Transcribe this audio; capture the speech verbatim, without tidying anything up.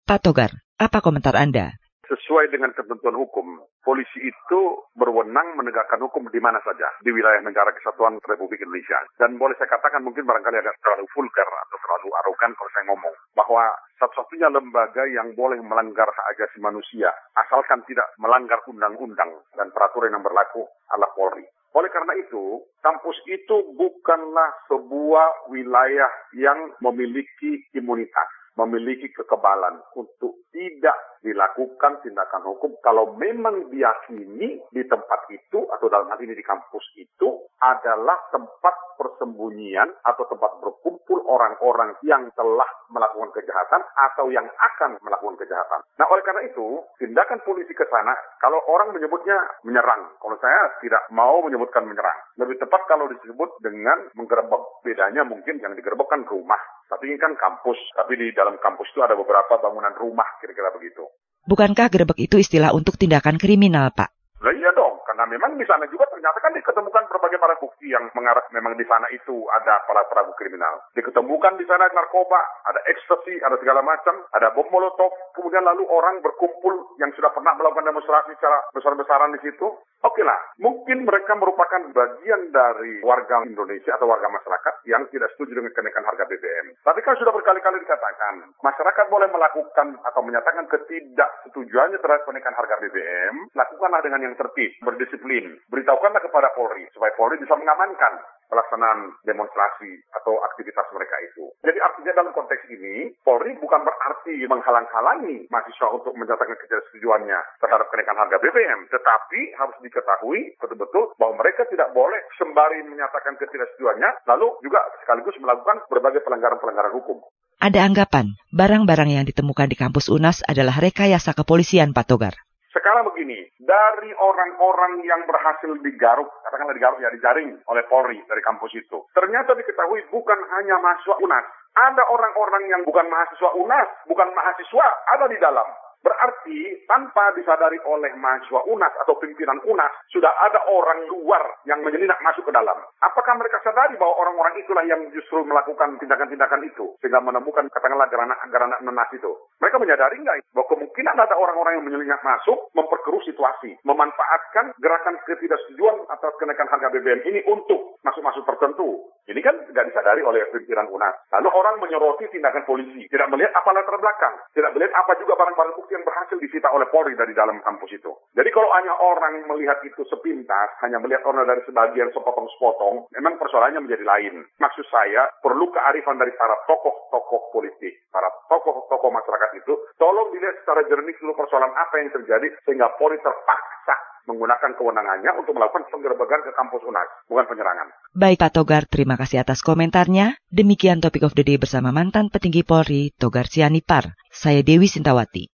Pak Togar, apa komentar Anda? Sesuai dengan ketentuan hukum, polisi itu berwenang menegakkan hukum di mana saja di wilayah negara kesatuan Republik Indonesia. Dan boleh saya katakan mungkin barangkali agak terlalu vulgar atau terlalu arogan kalau saya ngomong bahwa satu-satunya lembaga yang boleh melanggar hak asasi manusia asalkan tidak melanggar undang-undang dan peraturan yang berlaku adalah Polri. Oleh karena itu, kampus itu bukanlah sebuah wilayah yang memiliki imunitas, memiliki kekebalan untuk tidak dilakukan tindakan hukum kalau memang diyakini di tempat itu atau dalam hal ini di kampus itu adalah tempat persembunyian atau tempat berkumpul orang-orang yang telah melakukan kejahatan atau yang akan melakukan kejahatan. Nah, oleh karena itu, tindakan polisi ke sana, kalau orang menyebutnya menyerang, kalau saya tidak mau menyebutkan menyerang. Lebih tepat kalau disebut dengan menggerebek. Bedanya mungkin yang digerebek kan rumah, tapi ini kan kampus, tapi di dalam kampus itu ada beberapa bangunan rumah, kira-kira begitu. Bukankah gerebek itu istilah untuk tindakan kriminal, Pak? Lah iya dong, karena memang di sana juga ternyata kan diketemukan berbagai barang bukti yang mengarah memang di sana itu ada para pelaku kriminal. Diketemukan di sana narkoba, ada ekstasi, ada segala macam, ada bom molotov, kemudian lalu orang berkumpul yang sudah pernah melakukan demonstrasi secara besar-besaran di situ. Oke lah, mungkin mereka merupakan bagian dari warga Indonesia atau warga masyarakat yang tidak setuju dengan kenaikan harga B B M. Tapi kan sudah berkali-kali dikatakan, masyarakat boleh melakukan atau menyatakan ketidaksetujuannya terhadap kenaikan harga B B M, lakukanlah dengan yang tertib, berdisiplin. Beritahukanlah kepada Polri, supaya Polri bisa mengamankan pelaksanaan demonstrasi atau aktivitas mereka itu. Jadi artinya dalam konteks ini, Polri bukan berarti menghalang-halangi mahasiswa untuk menyatakan ketidaksetujuannya terhadap kenaikan harga B B M, tetapi harus diketahui betul-betul bahwa mereka tidak boleh sembari menyatakan ketidaksetujuannya, lalu juga sekaligus melakukan berbagai pelanggaran-pelanggaran hukum. Ada anggapan, barang-barang yang ditemukan di kampus U N A S adalah rekayasa kepolisian, Pak Togar. Sekarang begini, dari orang-orang yang berhasil digaruk, katakanlah digaruk ya, dijaring oleh Polri dari kampus itu, ternyata diketahui bukan hanya mahasiswa U N A S. Ada orang-orang yang bukan mahasiswa U N A S, bukan mahasiswa, ada di dalam. Berarti tanpa disadari oleh mahasiswa U N A S atau pimpinan U N A S, sudah ada orang luar yang menyelinap masuk ke dalam. Apakah mereka sadari bahwa orang-orang itulah yang justru melakukan tindakan-tindakan itu, sehingga menemukan katakanlah granat-granat nanas itu? Mereka menyadari nggak bahwa kemungkinan ada orang-orang yang menyelinap masuk, memperkeruh situasi, memanfaatkan gerakan ketidaksetujuan atas kenaikan harga B B M ini untuk masuk-masuk tertentu. Ini kan tidak disadari oleh pimpinan U N A S. Lalu orang menyoroti tindakan polisi, tidak melihat apa latar belakang, tidak melihat apa juga barang-barang bukti yang berhasil disita oleh Polri dari dalam kampus itu. Jadi kalau hanya orang melihat itu sepintas, hanya melihat orang dari sebagian sepotong-sepotong, memang persoalannya menjadi lain. Maksud saya, perlu kearifan dari para tokoh-tokoh politik, para tokoh-tokoh masyarakat itu, tolong dilihat secara jernih seluruh persoalan apa yang terjadi, sehingga Polri terpaksa menggunakan kewenangannya untuk melakukan penggerebekan ke kampus U N A S, bukan penyerangan. Baik Pak Togar, terima kasih atas komentarnya. Demikian Topik of the Day bersama mantan petinggi Polri, Togar Sianipar. Saya Dewi Sintawati.